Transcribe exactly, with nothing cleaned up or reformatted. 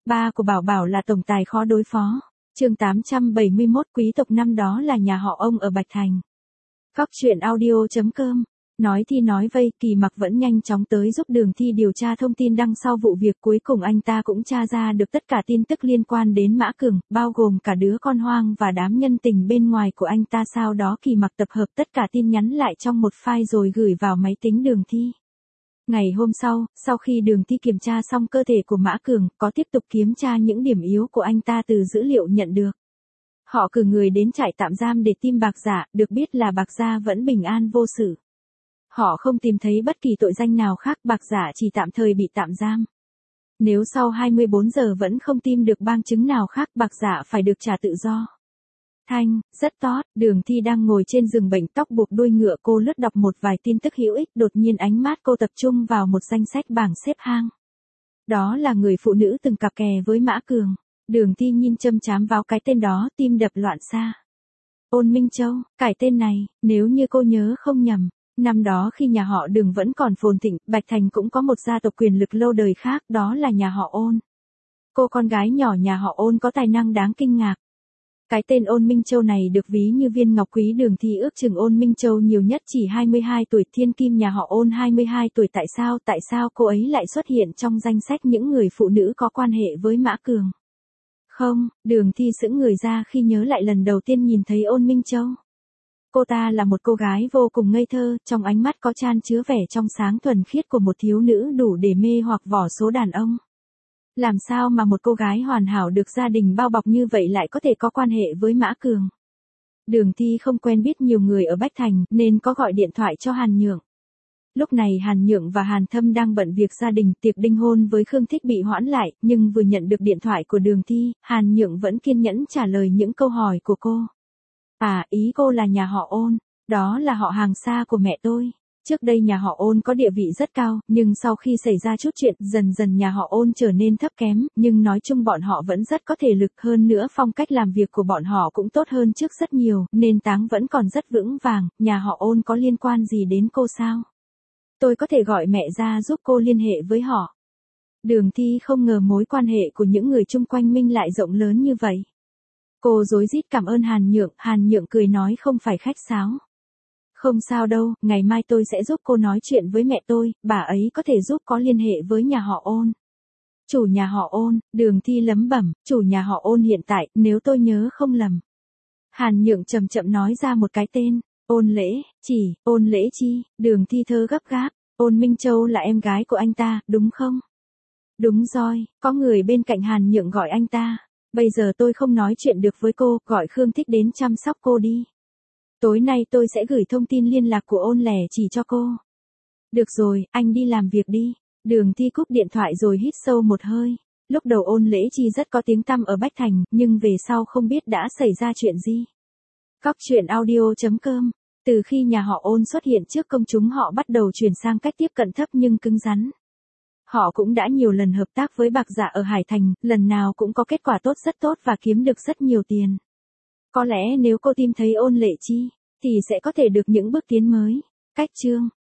Ba của Bảo Bảo là tổng tài khó đối phó. Chương tám trăm bảy mươi mốt quý tộc năm đó là nhà họ ông ở Bạch Thành. Cóc truyện audio chấm com. Nói thì nói vây, Kỳ Mặc vẫn nhanh chóng tới giúp Đường Thi điều tra thông tin đằng sau vụ việc, cuối cùng anh ta cũng tra ra được tất cả tin tức liên quan đến Mã Cường, bao gồm cả đứa con hoang và đám nhân tình bên ngoài của anh ta. Sau đó Kỳ Mặc tập hợp tất cả tin nhắn lại trong một file rồi gửi vào máy tính Đường Thi. Ngày hôm sau, sau khi Đường Thi kiểm tra xong cơ thể của Mã Cường, có tiếp tục kiểm tra những điểm yếu của anh ta từ dữ liệu nhận được. Họ cử người đến trại tạm giam để tìm Bạc Giả, được biết là Bạc Gia vẫn bình an vô sự. Họ không tìm thấy bất kỳ tội danh nào khác, Bạc Giả chỉ tạm thời bị tạm giam. Nếu sau hai mươi bốn giờ vẫn không tìm được bằng chứng nào khác, Bạc Giả phải được trả tự do. Thanh, rất tốt, Đường Thi đang ngồi trên giường bệnh, tóc buộc đuôi ngựa, cô lướt đọc một vài tin tức hữu ích, đột nhiên ánh mắt cô tập trung vào một danh sách bảng xếp hang. Đó là người phụ nữ từng cặp kè với Mã Cường. Đường Thi nhìn chăm chám vào cái tên đó, tim đập loạn xạ. Ôn Minh Châu, cái tên này, nếu như cô nhớ không nhầm, năm đó khi nhà họ Đường vẫn còn phồn thịnh, Bạch Thành cũng có một gia tộc quyền lực lâu đời khác, đó là nhà họ Ôn. Cô con gái nhỏ nhà họ Ôn có tài năng đáng kinh ngạc. Cái tên Ôn Minh Châu này được ví như viên ngọc quý. Đường Thi ước chừng Ôn Minh Châu nhiều nhất chỉ hai mươi hai tuổi, thiên kim nhà họ Ôn hai mươi hai tuổi. Tại sao, tại sao cô ấy lại xuất hiện trong danh sách những người phụ nữ có quan hệ với Mã Cường? Không, Đường Thi sững người ra khi nhớ lại lần đầu tiên nhìn thấy Ôn Minh Châu. Cô ta là một cô gái vô cùng ngây thơ, trong ánh mắt có chan chứa vẻ trong sáng thuần khiết của một thiếu nữ đủ để mê hoặc vỏ số đàn ông. Làm sao mà một cô gái hoàn hảo được gia đình bao bọc như vậy lại có thể có quan hệ với Mã Cường? Đường Thi không quen biết nhiều người ở Bách Thành nên có gọi điện thoại cho Hàn Nhượng. Lúc này Hàn Nhượng và Hàn Thâm đang bận việc gia đình, tiệc đính hôn với Khương Thích bị hoãn lại, nhưng vừa nhận được điện thoại của Đường Thi, Hàn Nhượng vẫn kiên nhẫn trả lời những câu hỏi của cô. À, ý cô là nhà họ Ôn, đó là họ hàng xa của mẹ tôi. Trước đây nhà họ Ôn có địa vị rất cao, nhưng sau khi xảy ra chút chuyện, dần dần nhà họ Ôn trở nên thấp kém, nhưng nói chung bọn họ vẫn rất có thể lực, hơn nữa phong cách làm việc của bọn họ cũng tốt hơn trước rất nhiều, nền tảng vẫn còn rất vững vàng. Nhà họ Ôn có liên quan gì đến cô sao? Tôi có thể gọi mẹ ra giúp cô liên hệ với họ. Đường Thi không ngờ mối quan hệ của những người chung quanh mình lại rộng lớn như vậy. Cô rối rít cảm ơn Hàn Nhượng, Hàn Nhượng cười nói không phải khách sáo. Không sao đâu, ngày mai tôi sẽ giúp cô nói chuyện với mẹ tôi, bà ấy có thể giúp có liên hệ với nhà họ Ôn. Chủ nhà họ Ôn, Đường Thi lẩm bẩm, chủ nhà họ Ôn hiện tại, nếu tôi nhớ không lầm. Hàn Nhượng chậm chậm nói ra một cái tên, Ôn Lễ, chỉ, Ôn Lễ Chi. Đường Thi thơ gấp gáp, Ôn Minh Châu là em gái của anh ta, đúng không? Đúng rồi, có người bên cạnh Hàn Nhượng gọi anh ta. Bây giờ tôi không nói chuyện được với cô, gọi Khương Thích đến chăm sóc cô đi. Tối nay tôi sẽ gửi thông tin liên lạc của Ôn Lẻ chỉ cho cô. Được rồi, anh đi làm việc đi. Đường Thi cúp điện thoại rồi hít sâu một hơi. Lúc đầu Ôn Lễ Chi rất có tiếng tăm ở Bách Thành, nhưng về sau không biết đã xảy ra chuyện gì. Cóc truyện audio chấm com. Từ khi nhà họ Ôn xuất hiện trước công chúng, họ bắt đầu chuyển sang cách tiếp cận thấp nhưng cứng rắn. Họ cũng đã nhiều lần hợp tác với Bạc Giả ở Hải Thành, lần nào cũng có kết quả tốt, rất tốt và kiếm được rất nhiều tiền. Có lẽ nếu cô tìm thấy Ôn Lễ Chi, thì sẽ có thể được những bước tiến mới. Cách chương